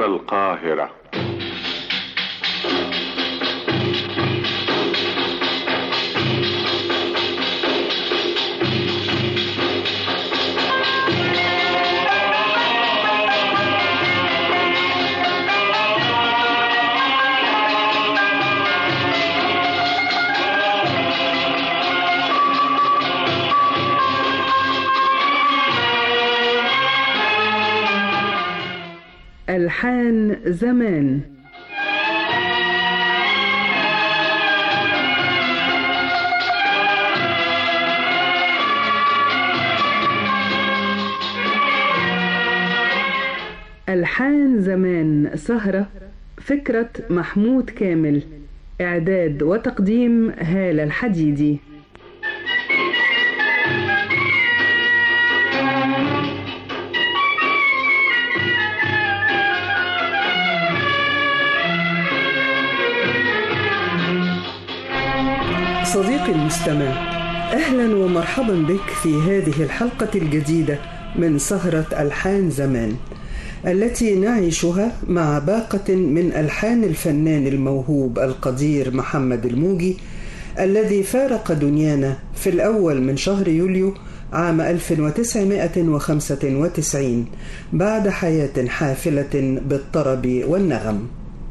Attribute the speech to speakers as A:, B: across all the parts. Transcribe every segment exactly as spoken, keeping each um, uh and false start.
A: هنا القاهرة.
B: ألحان زمان. ألحان زمان سهرة، فكرة محمود كامل، إعداد وتقديم هالة الحديدي. صديقي المستمع، أهلا ومرحبا بك في هذه الحلقة الجديدة من سهرة ألحان زمان، التي نعيشها مع باقة من ألحان الفنان الموهوب القدير محمد الموجي، الذي فارق دنيانا في الأول من شهر يوليو عام ألف وتسعمائة وخمسة وتسعين بعد حياة حافلة بالطرب والنغم.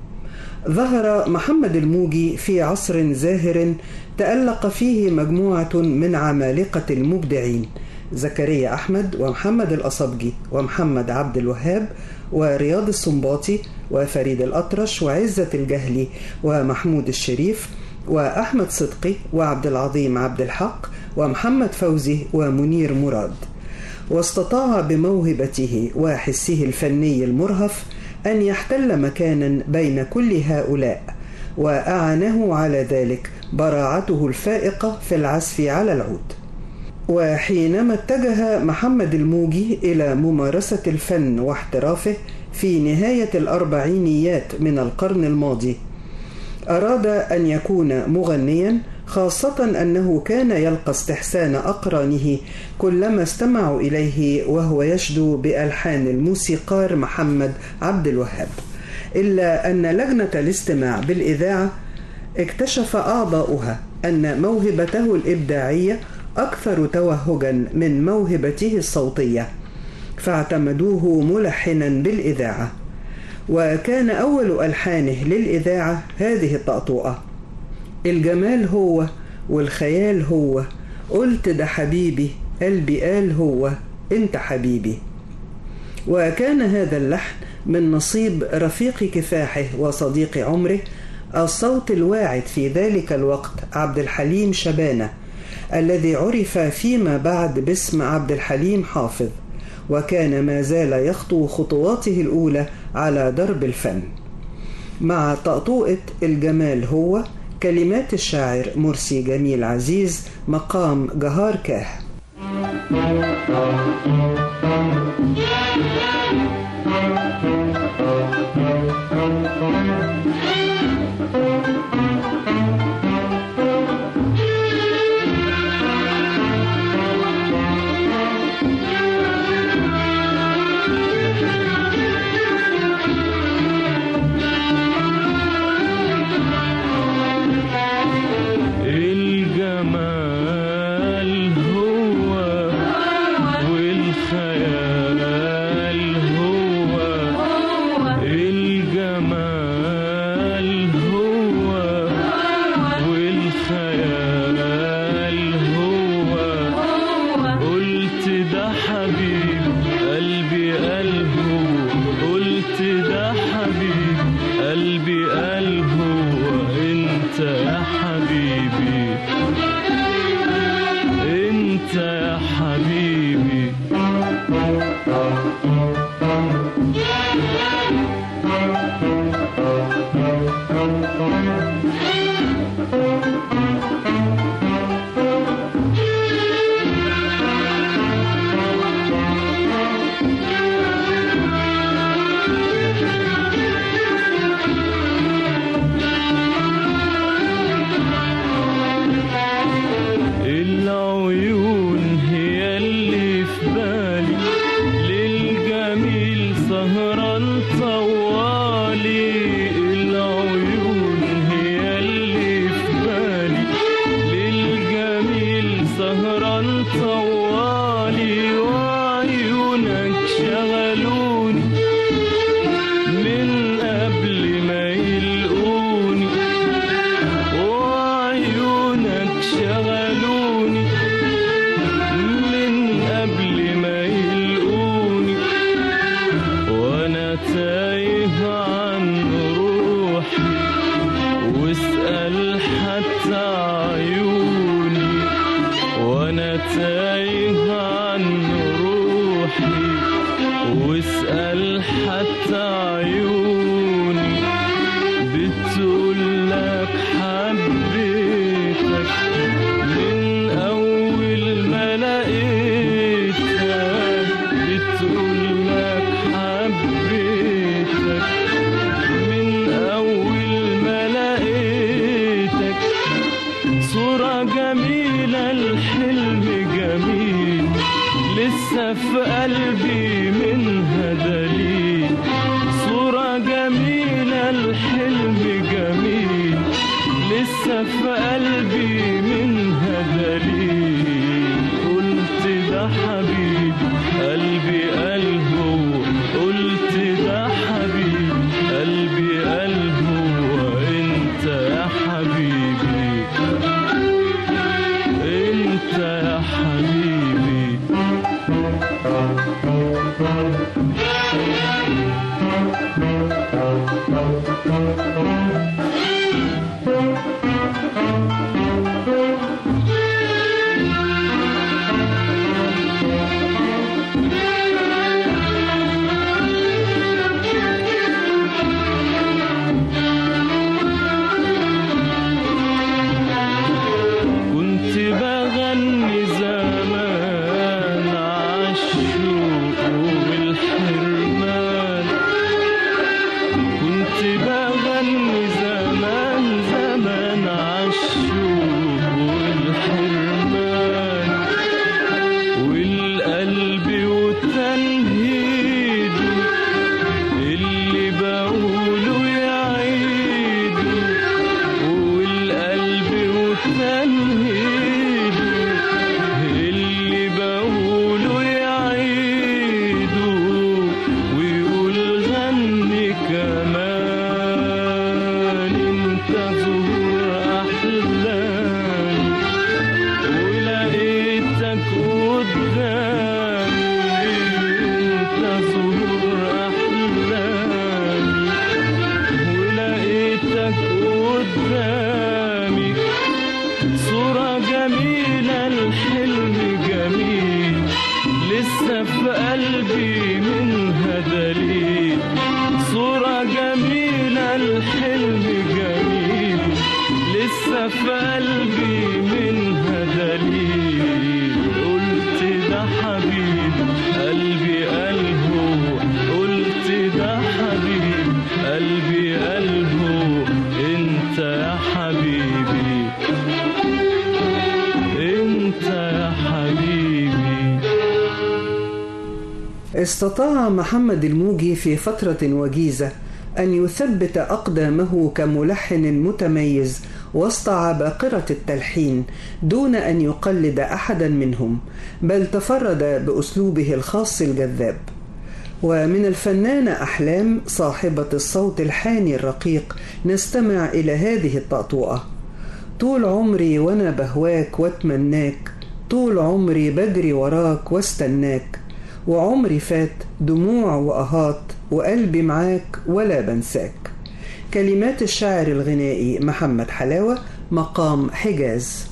B: ظهر محمد الموجي في عصر زاهر تألق فيه مجموعة من عمالقة المبدعين: زكريا أحمد ومحمد الأصبجي ومحمد عبد الوهاب ورياض السنباطي وفريد الأطرش وعزة الجهلي ومحمود الشريف وأحمد صدقي وعبد العظيم عبد الحق ومحمد فوزي ومنير مراد. واستطاع بموهبته وحسه الفني المرهف أن يحتل مكانا بين كل هؤلاء، وأعانه على ذلك براعته الفائقة في العزف على العود. وحينما اتجه محمد الموجي إلى ممارسة الفن واحترافه في نهاية الأربعينيات من القرن الماضي، أراد أن يكون مغنيا، خاصة أنه كان يلقى استحسان أقرانه كلما استمعوا إليه وهو يشدو بألحان الموسيقار محمد عبد الوهاب. إلا أن لجنة الاستماع بالإذاعة اكتشف أعضاؤها أن موهبته الإبداعية أكثر توهجا من موهبته الصوتية، فاعتمدوه ملحنا بالإذاعة. وكان أول ألحانه للإذاعة هذه الطقطوقة: الجمال هو والخيال هو، قلت ده حبيبي قلبي قال هو انت حبيبي. وكان هذا اللحن من نصيب رفيق كفاحه وصديق عمره، الصوت الواعد في ذلك الوقت عبد الحليم شبانة، الذي عرف فيما بعد باسم عبد الحليم حافظ، وكان ما زال يخطو خطواته الأولى على درب الفن. مع طقطوقة الجمال هو، كلمات الشاعر مرسي جميل عزيز، مقام جهار كاه.
C: سهران طوال
A: طوالي العيون هي اللي في بالي، للجميل سهران طوالي وعيونك شغلوني من قبل ما يلقوني، وعيونك شغلوني من قبل ما يلقوني، وانا تايه عن روحي واسأل حتى عيوني، وانا تايه عن روحي واسأل حتى عيوني، بتقول لك حبيتك من أول ما لقيتك، بتقول لك حبيتك من أول ما لقيتك، صورة جميلة الحلم جميل لسه في قلبي منها دليل، صورة جميلة الحلم جميل لسه في قلبي منها دليل، قلت ده حبيبي قلبي قال هو، قلت ده حبيبي قلبي قال هو انت يا حبيبي، انت يا حبيبي. كنت بغني زمان عالشوق والحرمان، كنت بغني زمان زمان عالشوق والحرمان، والقلب وتنهيده اللي بقوله يعيده، والقلب وتنهيده اللي بقوله يعيده، ويقول غني كمان انت زهور احلامي، ولقيتك قدامي انت زهور احلامي، ولقيتك قدامي صورة جميلة الحلم جميل لسه في قلبي منها دليل، صورة جميلة الحلم جميل لسه في قلبي منها دليل، قلت ده حبيبي قلبي قال هو، قلت ده حبيبي قلبي قال هو انت يا حبيبي، انت يا حبيبي.
B: استطاع محمد الموجي في فترة وجيزة أن يثبت أقدامه كملحن متميز وسط عباقرة التلحين دون أن يقلد أحدا منهم، بل تفرد بأسلوبه الخاص الجذاب. ومن الفنانة أحلام صاحبة الصوت الحاني الرقيق نستمع إلى هذه الطأطوئة: طول عمري وأنا بهواك واتمناك، طول عمري بجري وراك واستناك، وعمري فات دموع وأهات وقلبي معاك ولا بنساك. كلمات الشاعر الغنائي محمد حلاوة، مقام حجاز.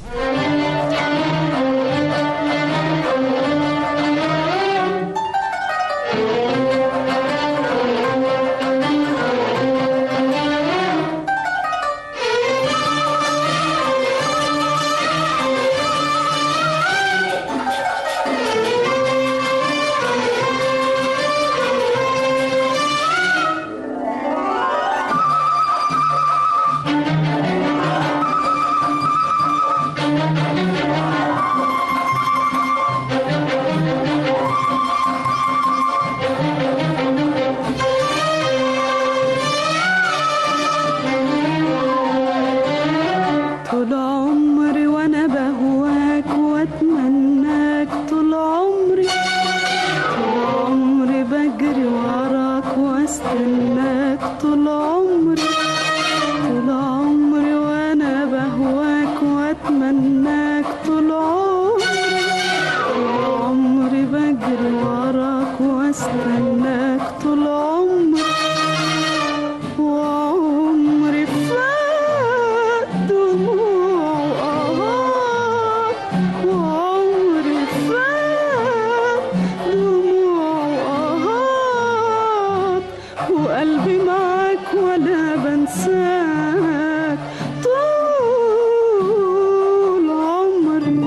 C: واستناك طول عمري، طول عمري وانا بهواك واتمناك طول عمري، طول عمري بجري وراك واستناك طول عمري، وعمري فات دموع وآهات، وعمري فات دموع وآهات، وقلبي معاك ولا بنساك طول عمري.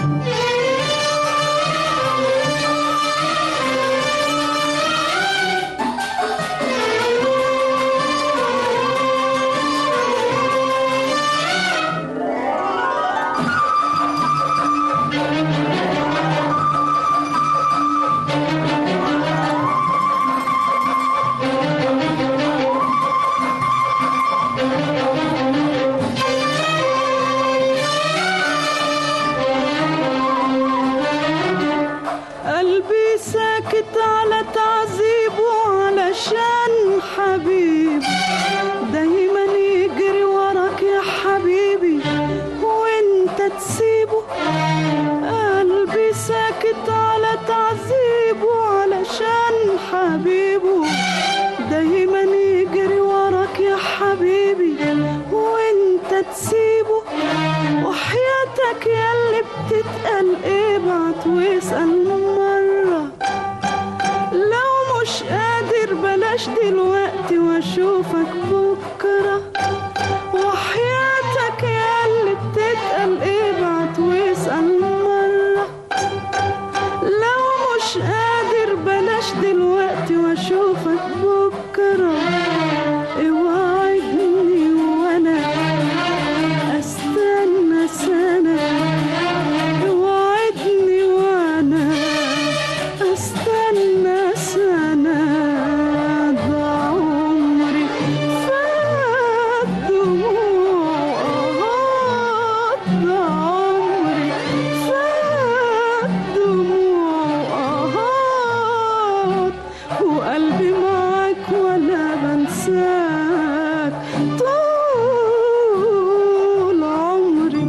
C: قلبي ساكت على تعذيبه علشان حبيب دايما يجري وراك يا حبيبي وانت تسيبه. قلبي ساكت على تعذيبه علشان حبيبه دايما يجري وراك يا حبيبي وانت تسيبه. وحياتك ياللي بتتقل ابعت واسأل مرة، لو مش قادر بلاش دلوقتي واشوفك بكرة. وحياتك ياللي بتتقل ابعت واسأل مرة، لو مش قادر بلاش دلوقتي واشوفك بكرة. اوعدني وانا استنى سنة، اوعدني وانا استنى سنة، ده عمري فات دموع وآهات، ده عمري فات دموع وآهات، وقلبي معاك ولا بنساك طول عمري.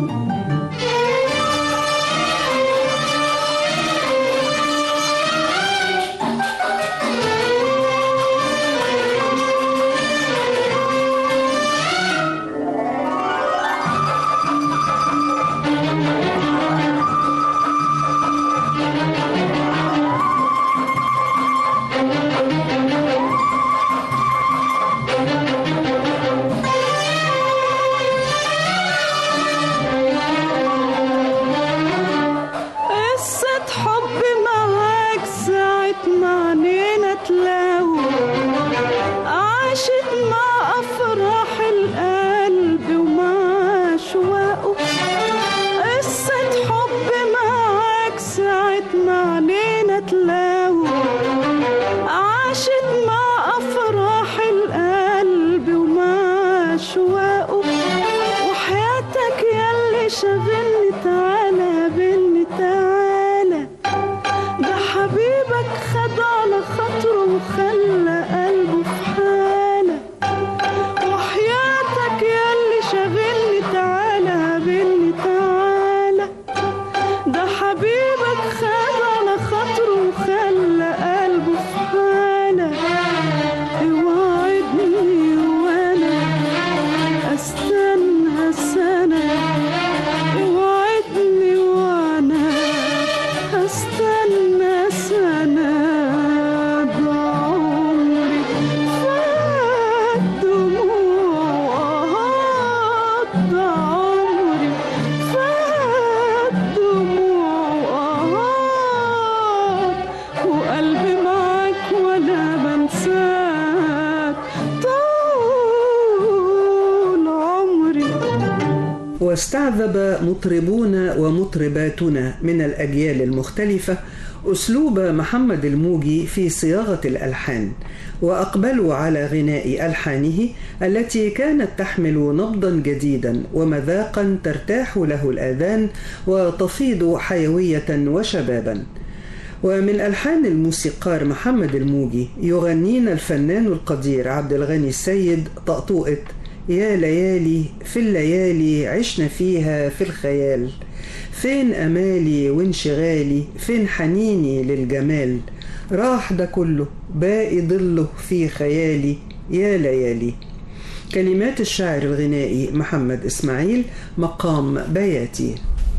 C: قصة حب معاك ساعة ما عنينا تلاوي، عاشت مع أفراح القلب ومع أشواقه. قصة حب معاك ساعة ما عنينا تلاوي، عاشت مع أفراح القلب ومع أشواقه. وحياتك ياللي شاغلني تعالى قابلني تعالى، ده حبيبك خد على خاطره وخلى قلبه في حالة. وحياتك ياللي شاغلني تعالى قابلني تعالى، ده حبيبك خد على خاطره وخلى قلبه في حالة. اوعدني وانا استنى سنة، اوعدني وانا استنى سنة، ده عمري فات دموع وآهات، ده عمري فات دموع وآهات، وقلبي معاك ولا بنساك طول عمري.
B: واستعذب مطربون ومطرباتنا من الأجيال المختلفة أسلوب محمد الموجي في صياغة الألحان، وأقبلوا على غناء ألحانه التي كانت تحمل نبضا جديدا ومذاقا ترتاح له الآذان وتفيض حيوية وشبابا. ومن ألحان الموسيقار محمد الموجي يغنينا الفنان القدير عبد الغني السيد طقطوقة يا ليالي في الليالي عشنا فيها في الخيال، فين أمالي وانشغالي فين حنيني للجمال، راح ده كله باقي ضله في خيالي يا ليالي. كلمات الشاعر الغنائي محمد إسماعيل، مقام بياتي.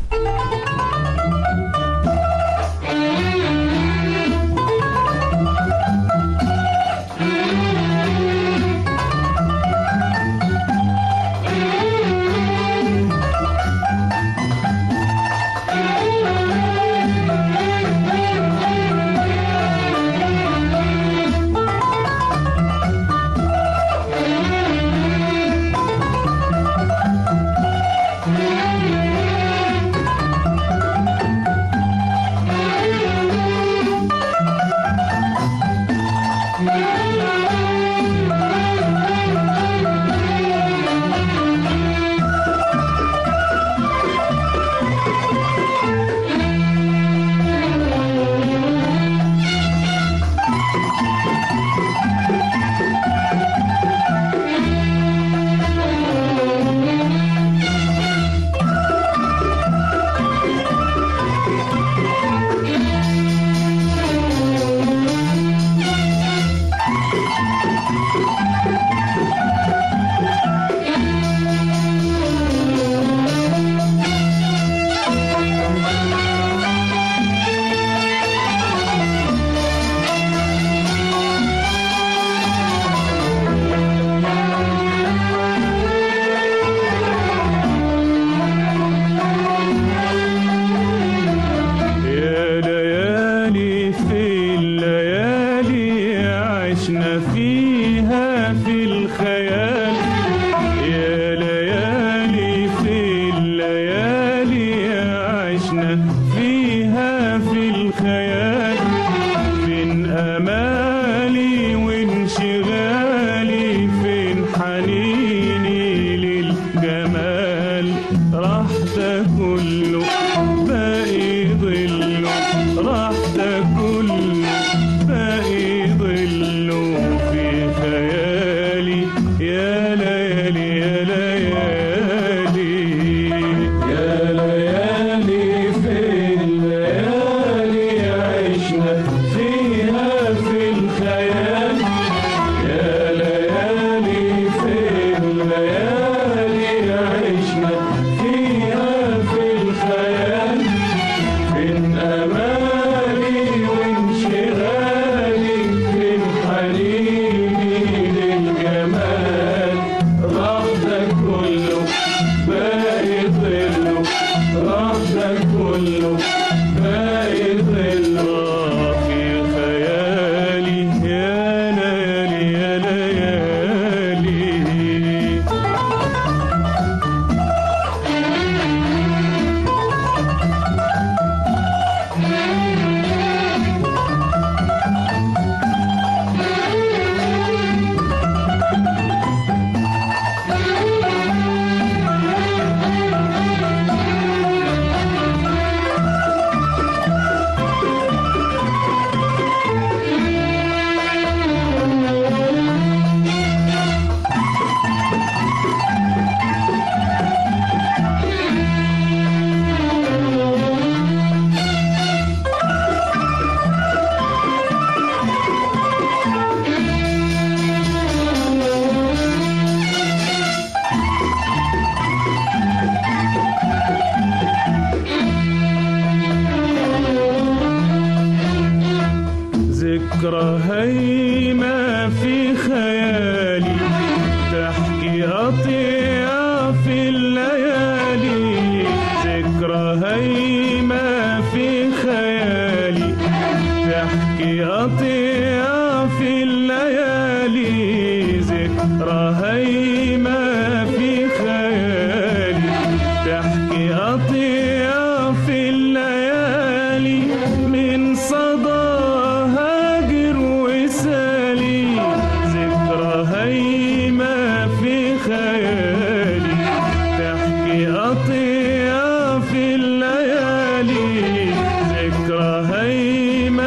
A: ذكرى هيمة في خيالي تحكي قطيعة في الليالي، ذكرى هيمة في خيالي تحكي قطيعة في الليالي، ذكرى هيمة في خيالي تحكي قطيعة في الليالي، من صدى هيمة في خيالي تحكي قطيعة في الليالي، ذكرى هيمة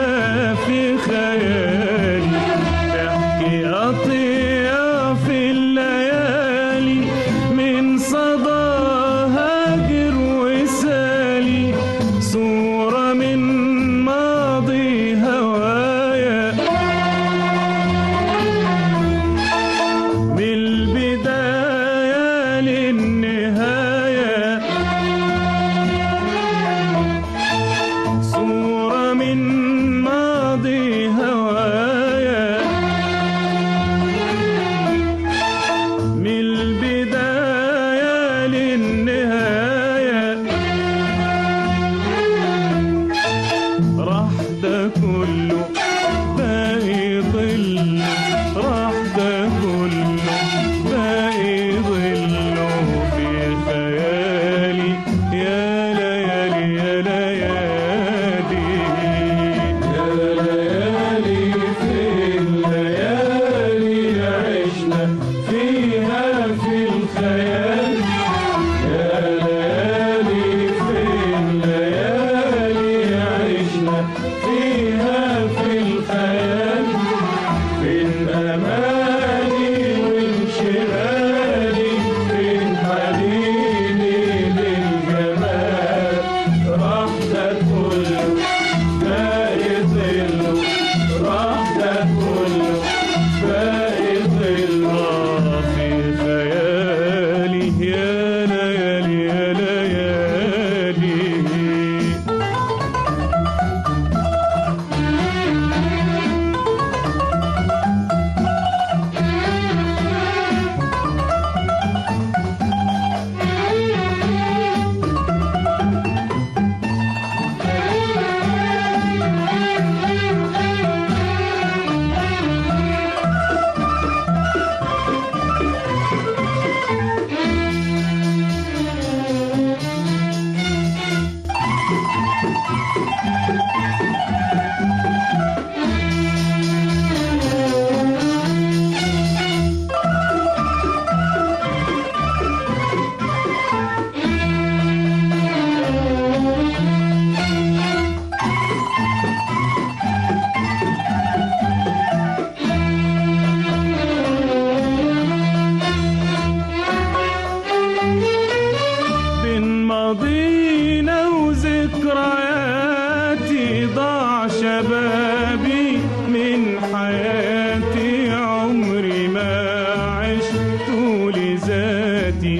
A: عشت لذاتي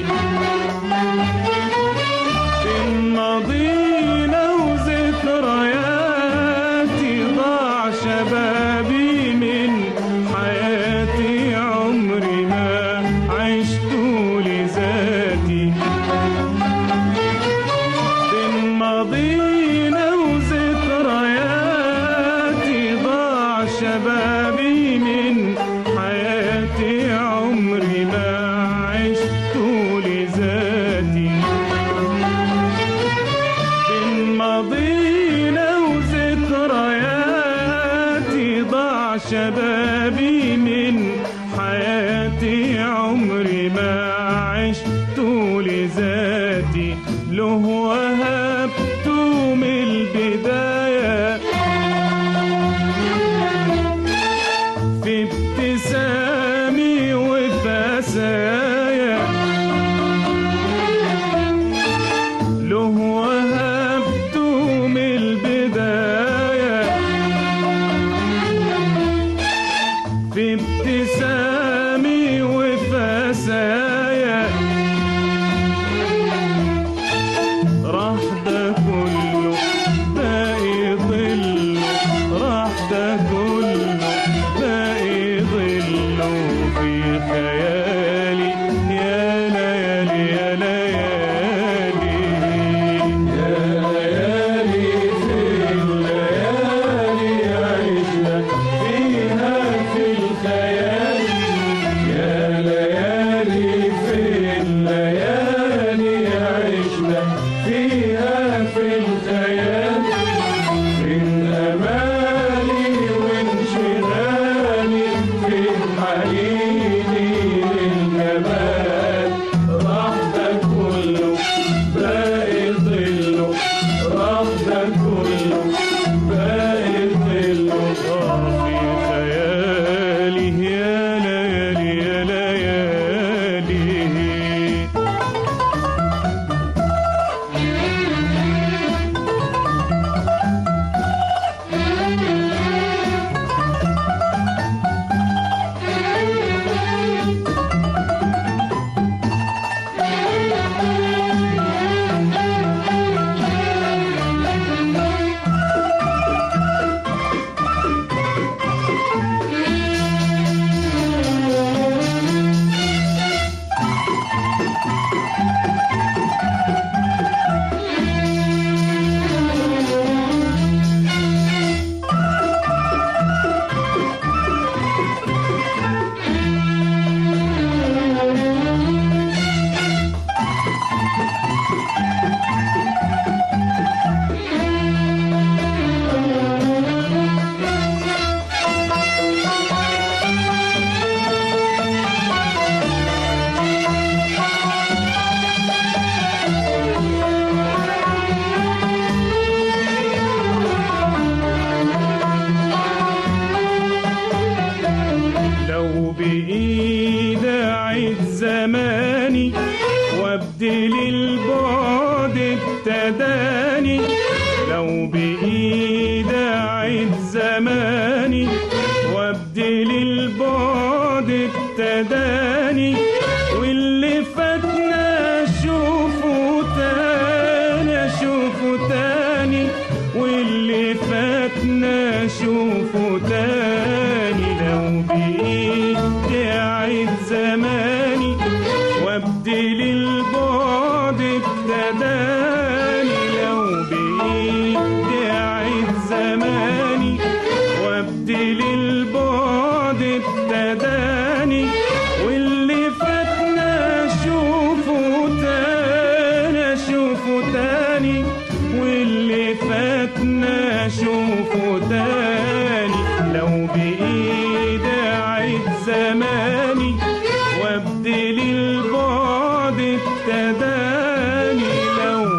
A: بين ماضينا وذكرياتي ضاع شبابي من حياتي عمري ما عشت لذاتي بين ماضينا وذكرياتي ضاع شبابي من حياتي عمري ما عشت لذاتي بين ماضينا وذكرياتي ضاع شبابي من حياتي عمري ما عشت لذاتي له وهبت من البداية في ابتسامي وفسايا له وهبت من البداية في ابتسامي وفسايا راح ده كله باقي ظله راح ده كله باقي ظله في خيالي يا ليالي يا ليالي يا ليالي في الليالي عشنا فيها في الخيال يا ليالي في الليالي عشنا فيها في الخيال من أمالي وانشغالي في حنيني للجمال راح ده كله باقي ظله راح ده كله باقي ظله في خيالي يا ليالي يا ليالي لو بإيدي أعيد زماني وابدل البعد ابتداني لو بإيدي أعيد زماني وابدل البعد ابتداني واللي فاتنا أشوفه تاني أشوفه تاني واللي فاتنا أشوفه تاني لو بإيدي أعيد زماني وابدل البعد ابتداني لو بإيدي أعيد زماني وابدل البعد ابتداني واللي فاتنا أشوفه تاني أشوفه تاني واللي فاتنا أشوفه تاني لو بإيدي أعيد زماني وابدل البعد ابتداني لو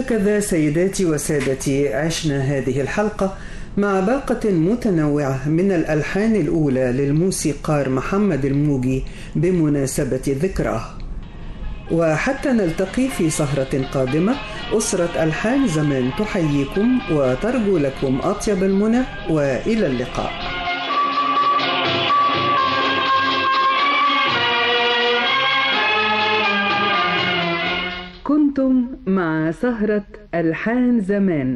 B: وهكذا سيداتي وسادتي عشنا هذه الحلقة مع باقة متنوعة من الألحان الأولى للموسيقار محمد الموجي بمناسبة ذكراه. وحتى نلتقي في سهرة قادمة، أسرة ألحان زمان تحييكم وترجو لكم أطيب المنى، وإلى اللقاء. كنتم مع سهرة ألحان زمان.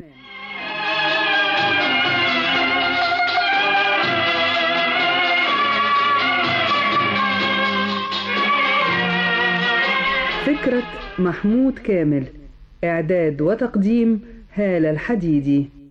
B: فكرة محمود كامل، إعداد وتقديم هالة الحديدي.